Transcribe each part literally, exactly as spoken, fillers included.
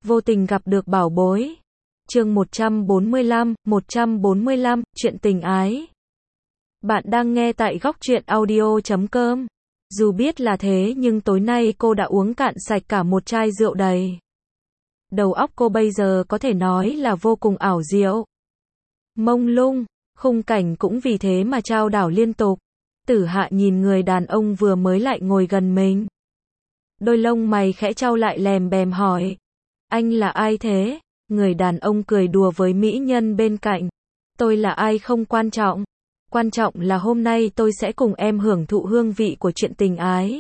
Vô tình gặp được bảo bối. Chương một trăm bốn mươi lăm, một trăm bốn mươi lăm, chuyện tình ái. Bạn đang nghe tại góc truyện audio chấm com. Dù biết là thế nhưng tối nay cô đã uống cạn sạch cả một chai rượu đầy. Đầu óc cô bây giờ có thể nói là vô cùng ảo diệu. Mông lung, khung cảnh cũng vì thế mà chao đảo liên tục. Tử Hạ nhìn người đàn ông vừa mới lại ngồi gần mình. Đôi lông mày khẽ chau lại lèm bèm hỏi. Anh là ai thế? Người đàn ông cười đùa với mỹ nhân bên cạnh. Tôi là ai không quan trọng. Quan trọng là hôm nay tôi sẽ cùng em hưởng thụ hương vị của chuyện tình ái.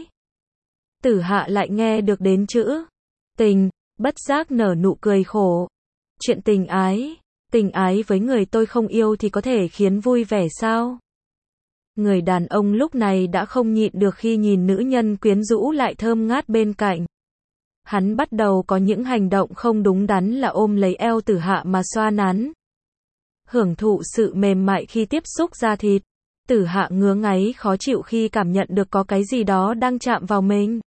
Tử Hạ lại nghe được đến chữ tình, bất giác nở nụ cười khổ. Chuyện tình ái, tình ái với người tôi không yêu thì có thể khiến vui vẻ sao? Người đàn ông lúc này đã không nhịn được khi nhìn nữ nhân quyến rũ lại thơm ngát bên cạnh. Hắn bắt đầu có những hành động không đúng đắn là ôm lấy eo Tử Hạ mà xoa nắn. Hưởng thụ sự mềm mại khi tiếp xúc da thịt. Tử Hạ ngứa ngáy khó chịu khi cảm nhận được có cái gì đó đang chạm vào mình.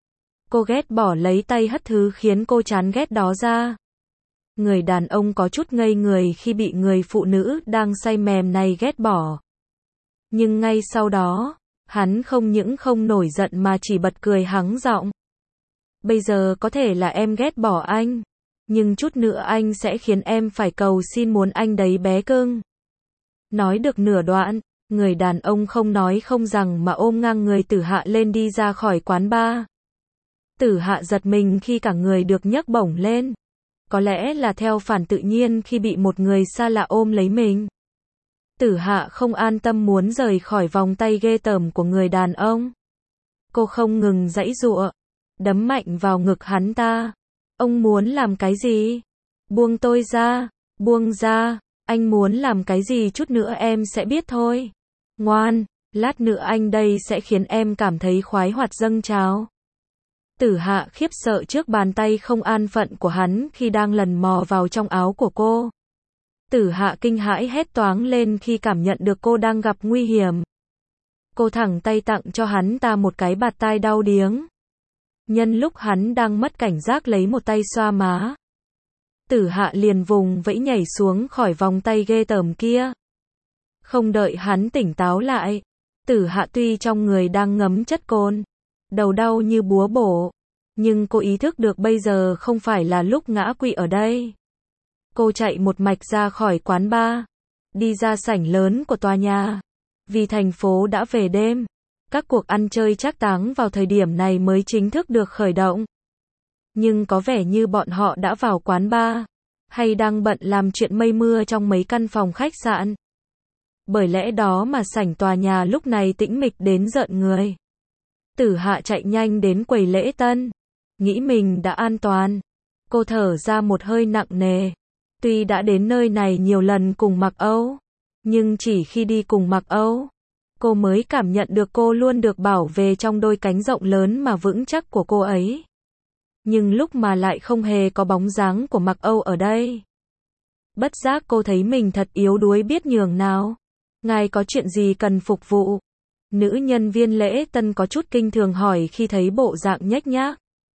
Cô ghét bỏ lấy tay hất thứ khiến cô chán ghét đó ra. Người đàn ông có chút ngây người khi bị người phụ nữ đang say mềm này ghét bỏ. Nhưng ngay sau đó, hắn không những không nổi giận mà chỉ bật cười hắng giọng. Bây giờ có thể là em ghét bỏ anh, nhưng chút nữa anh sẽ khiến em phải cầu xin muốn anh đấy bé cưng. Nói được nửa đoạn, người đàn ông không nói không rằng mà ôm ngang người Tử Hạ lên đi ra khỏi quán bar. Tử Hạ giật mình khi cả người được nhấc bổng lên. Có lẽ là theo phản tự nhiên khi bị một người xa lạ ôm lấy mình. Tử Hạ không an tâm muốn rời khỏi vòng tay ghê tởm của người đàn ông. Cô không ngừng giãy giụa, đấm mạnh vào ngực hắn ta. Ông muốn làm cái gì? Buông tôi ra, buông ra, anh muốn làm cái gì chút nữa em sẽ biết thôi. Ngoan, lát nữa anh đây sẽ khiến em cảm thấy khoái hoạt dâng trào. Tử Hạ khiếp sợ trước bàn tay không an phận của hắn khi đang lần mò vào trong áo của cô. Tử Hạ kinh hãi hét toáng lên khi cảm nhận được cô đang gặp nguy hiểm. Cô thẳng tay tặng cho hắn ta một cái bạt tai đau điếng. Nhân lúc hắn đang mất cảnh giác lấy một tay xoa má. Tử Hạ liền vùng vẫy nhảy xuống khỏi vòng tay ghê tởm kia. Không đợi hắn tỉnh táo lại, Tử Hạ tuy trong người đang ngấm chất cồn, đầu đau như búa bổ, nhưng cô ý thức được bây giờ không phải là lúc ngã quỵ ở đây. Cô chạy một mạch ra khỏi quán bar, đi ra sảnh lớn của tòa nhà. Vì thành phố đã về đêm, các cuộc ăn chơi trác táng vào thời điểm này mới chính thức được khởi động. Nhưng có vẻ như bọn họ đã vào quán bar, hay đang bận làm chuyện mây mưa trong mấy căn phòng khách sạn. Bởi lẽ đó mà sảnh tòa nhà lúc này tĩnh mịch đến rợn người. Tử Hạ chạy nhanh đến quầy lễ tân, nghĩ mình đã an toàn. Cô thở ra một hơi nặng nề. Tuy đã đến nơi này nhiều lần cùng Mặc Âu, nhưng chỉ khi đi cùng Mặc Âu, cô mới cảm nhận được cô luôn được bảo vệ trong đôi cánh rộng lớn mà vững chắc của cô ấy. Nhưng lúc mà lại không hề có bóng dáng của Mặc Âu ở đây. Bất giác cô thấy mình thật yếu đuối biết nhường nào. Ngài có chuyện gì cần phục vụ? Nữ nhân viên lễ tân có chút kinh thường hỏi khi thấy bộ dạng nhếch nhác.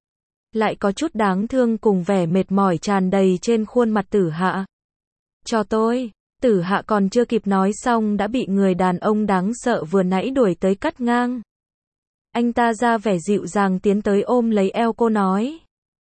Lại có chút đáng thương cùng vẻ mệt mỏi tràn đầy trên khuôn mặt Tử Hạ. Cho tôi. Tử Hạ còn chưa kịp nói xong đã bị người đàn ông đáng sợ vừa nãy đuổi tới cắt ngang. Anh ta ra vẻ dịu dàng tiến tới ôm lấy eo cô nói.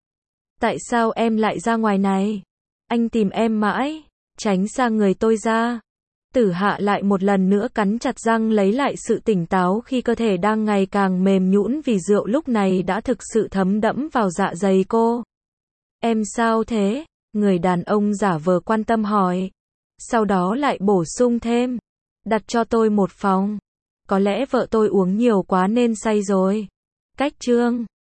Tại sao em lại ra ngoài này? Anh tìm em mãi, tránh xa người tôi ra. Tử Hạ lại một lần nữa cắn chặt răng lấy lại sự tỉnh táo khi cơ thể đang ngày càng mềm nhũn vì rượu lúc này đã thực sự thấm đẫm vào dạ dày cô. Em sao thế? Người đàn ông giả vờ quan tâm hỏi. Sau đó lại bổ sung thêm. Đặt cho tôi một phòng. Có lẽ vợ tôi uống nhiều quá nên say rồi. Cách chương